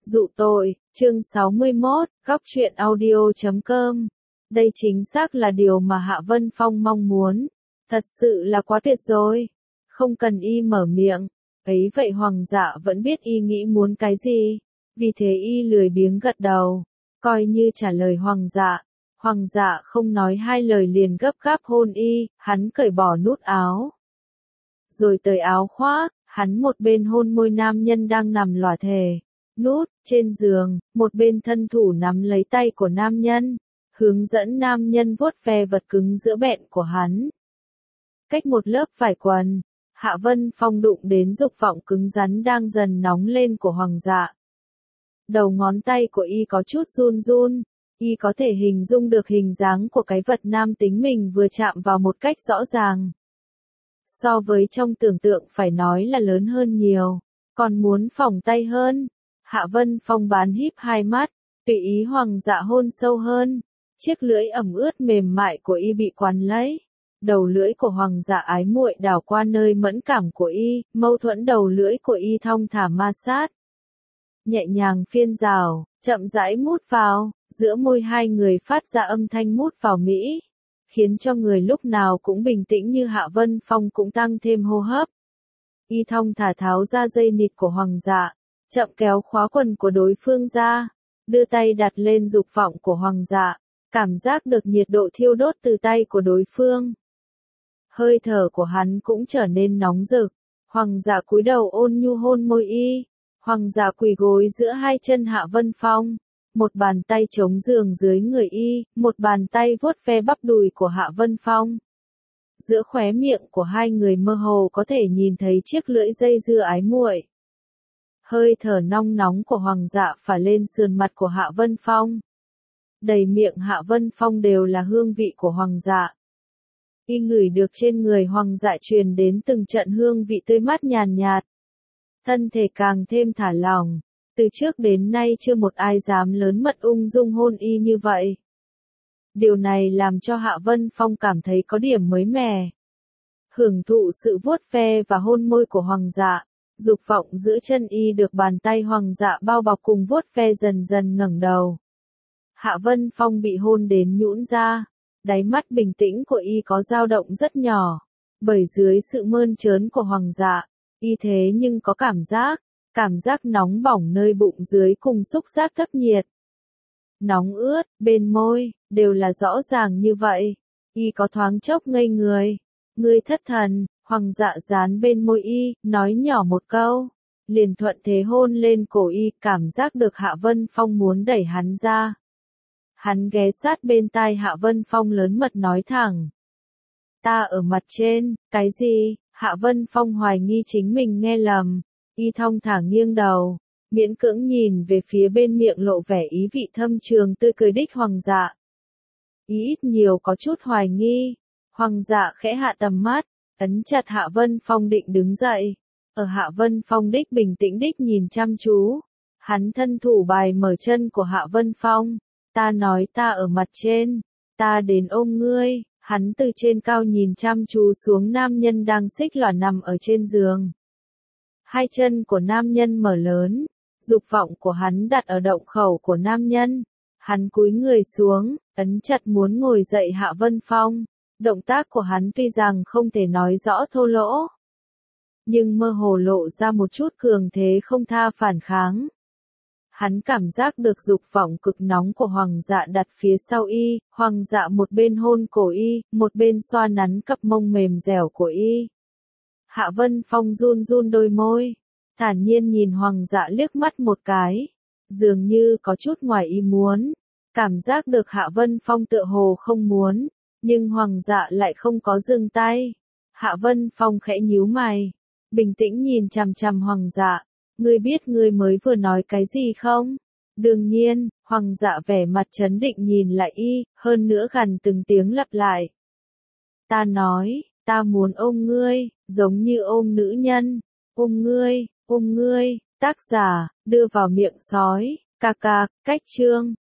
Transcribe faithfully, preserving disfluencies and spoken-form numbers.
Dụ tội, chương sáu mươi mốt, góc truyện audio chấm com. Đây chính xác là điều mà Hạ Vân Phong mong muốn. Thật sự là quá tuyệt rồi. Không cần y mở miệng. Ấy vậy Hoàng dạ vẫn biết y nghĩ muốn cái gì. Vì thế y lười biếng gật đầu. Coi như trả lời Hoàng dạ. Hoàng dạ không nói hai lời liền gấp gáp hôn y, hắn cởi bỏ nút áo. Rồi cởi áo khoác, hắn một bên hôn môi nam nhân đang nằm lòa thề. Nút, trên giường, một bên thân thủ nắm lấy tay của nam nhân, hướng dẫn nam nhân vuốt ve vật cứng giữa bẹn của hắn. Cách một lớp vải quần, Hạ Vân Phong đụng đến dục vọng cứng rắn đang dần nóng lên của Hoàng dạ. Đầu ngón tay của y có chút run run, y có thể hình dung được hình dáng của cái vật nam tính mình vừa chạm vào một cách rõ ràng. So với trong tưởng tượng phải nói là lớn hơn nhiều, còn muốn phỏng tay hơn. Hạ Vân Phong bán híp hai mắt, tùy ý Hoàng dạ hôn sâu hơn. Chiếc lưỡi ẩm ướt mềm mại của y bị quằn lấy. Đầu lưỡi của Hoàng dạ ái muội đảo qua nơi mẫn cảm của y, mâu thuẫn đầu lưỡi của y thong thả ma sát. Nhẹ nhàng phiên rào, chậm rãi mút vào, giữa môi hai người phát ra âm thanh mút vào mỹ, khiến cho người lúc nào cũng bình tĩnh như Hạ Vân Phong cũng tăng thêm hô hấp. Y thong thả tháo ra dây nịt của Hoàng dạ, chậm kéo khóa quần của đối phương ra, đưa tay đặt lên dục vọng của Hoàng dạ, cảm giác được nhiệt độ thiêu đốt từ tay của đối phương. Hơi thở của hắn cũng trở nên nóng rực, Hoàng dạ cúi đầu ôn nhu hôn môi y, Hoàng dạ quỳ gối giữa hai chân Hạ Vân Phong, một bàn tay chống giường dưới người y, một bàn tay vuốt ve bắp đùi của Hạ Vân Phong. Giữa khóe miệng của hai người mơ hồ có thể nhìn thấy chiếc lưỡi dây dưa ái muội. Hơi thở nong nóng của Hoàng dạ phả lên sườn mặt của Hạ Vân Phong. Đầy miệng Hạ Vân Phong đều là hương vị của Hoàng dạ. Y ngửi được trên người Hoàng dạ truyền đến từng trận hương vị tươi mát nhàn nhạt. Thân thể càng thêm thả lỏng. Từ trước đến nay chưa một ai dám lớn mật ung dung hôn y như vậy. Điều này làm cho Hạ Vân Phong cảm thấy có điểm mới mẻ. Hưởng thụ sự vuốt ve và hôn môi của Hoàng dạ. Dục vọng giữa chân y được bàn tay Hoàng dạ bao bọc cùng vuốt ve dần dần ngẩng đầu. Hạ Vân Phong bị hôn đến nhũn ra, đáy mắt bình tĩnh của y có dao động rất nhỏ, bởi dưới sự mơn trớn của Hoàng dạ, y thế nhưng có cảm giác, cảm giác nóng bỏng nơi bụng dưới cùng xúc giác thấp nhiệt. Nóng ướt, bên môi, đều là rõ ràng như vậy, y có thoáng chốc ngây người, ngươi thất thần. Hoàng dạ dán bên môi y, nói nhỏ một câu, liền thuận thế hôn lên cổ y, cảm giác được Hạ Vân Phong muốn đẩy hắn ra. Hắn ghé sát bên tai Hạ Vân Phong lớn mật nói thẳng. Ta ở mặt trên, cái gì? Hạ Vân Phong hoài nghi chính mình nghe lầm, y thong thả nghiêng đầu, miễn cưỡng nhìn về phía bên miệng lộ vẻ ý vị thâm trường tươi cười đích Hoàng dạ. Ý ít nhiều có chút hoài nghi, Hoàng dạ khẽ hạ tầm mắt. Ấn chặt Hạ Vân Phong định đứng dậy. Ở Hạ Vân Phong đích bình tĩnh đích nhìn chăm chú. Hắn thân thủ bài mở chân của Hạ Vân Phong. Ta nói ta ở mặt trên. Ta đến ôm ngươi. Hắn từ trên cao nhìn chăm chú xuống nam nhân đang xích lòa nằm ở trên giường. Hai chân của nam nhân mở lớn. Dục vọng của hắn đặt ở động khẩu của nam nhân. Hắn cúi người xuống, ấn chặt muốn ngồi dậy Hạ Vân Phong. Động tác của hắn tuy rằng không thể nói rõ thô lỗ, nhưng mơ hồ lộ ra một chút cường thế không tha phản kháng. Hắn cảm giác được dục vọng cực nóng của Hoàng dạ đặt phía sau y, Hoàng dạ một bên hôn cổ y, một bên xoa nắn cặp mông mềm dẻo của y. Hạ Vân Phong run run đôi môi, thản nhiên nhìn Hoàng dạ liếc mắt một cái, dường như có chút ngoài ý muốn, cảm giác được Hạ Vân Phong tựa hồ không muốn. Nhưng Hoàng dạ lại không có dừng tay. Hạ Vân Phong khẽ nhíu mày, bình tĩnh nhìn chằm chằm Hoàng dạ. Ngươi biết ngươi mới vừa nói cái gì không? Đương nhiên, Hoàng dạ vẻ mặt trấn định nhìn lại y, hơn nữa gần từng tiếng lặp lại. Ta nói, ta muốn ôm ngươi, giống như ôm nữ nhân. Ôm ngươi, ôm ngươi, tác giả, đưa vào miệng sói, ca ca, cách chương.